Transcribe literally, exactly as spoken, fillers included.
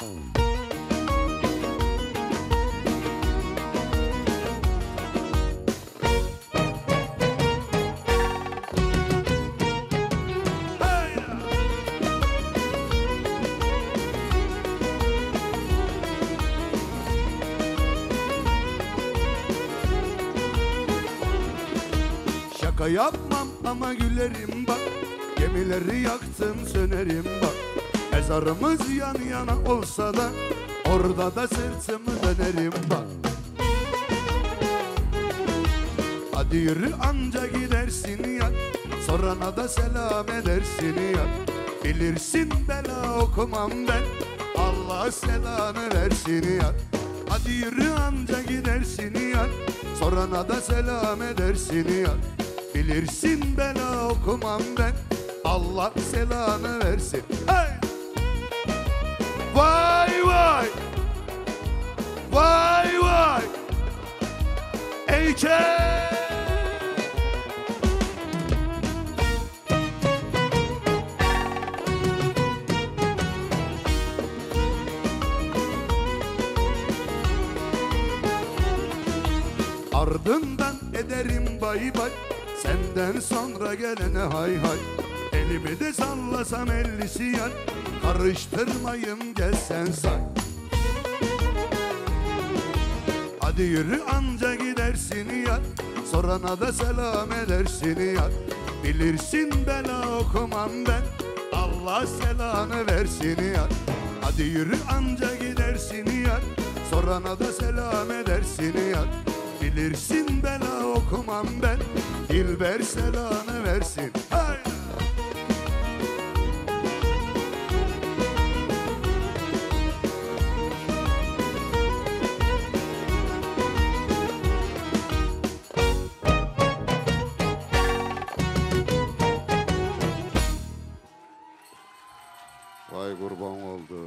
Şaka yapmam ama gülerim bak, gemileri yaktım sönerim bak. Mezarımız yan yana olsa da orada da sırtımı dönerim bak. Hadi yürü anca gidersin ya, sorana da selam edersin ya. Bilirsin bela okumam ben, Allah selanı versin ya. Hadi yürü anca gidersin ya, sorana da selam edersin ya. Bilirsin bela okumam ben, Allah selanı versin. Hey! Vay vay! Vay vay! Eyke! Ardından ederim bay bay, senden sonra gelene hay hay. Elimi de sallasam ellisi yan, karıştırmayım gel sen say. Hadi yürü anca gidersin ya, sorana da selam edersin ya. Bilirsin bela okumam ben, Allah selanı versin ya. Hadi yürü anca gidersin ya, sorana da selam edersin ya. Bilirsin bela okumam ben, Dilber selanı versin. Haydi! Vay kurban oldu.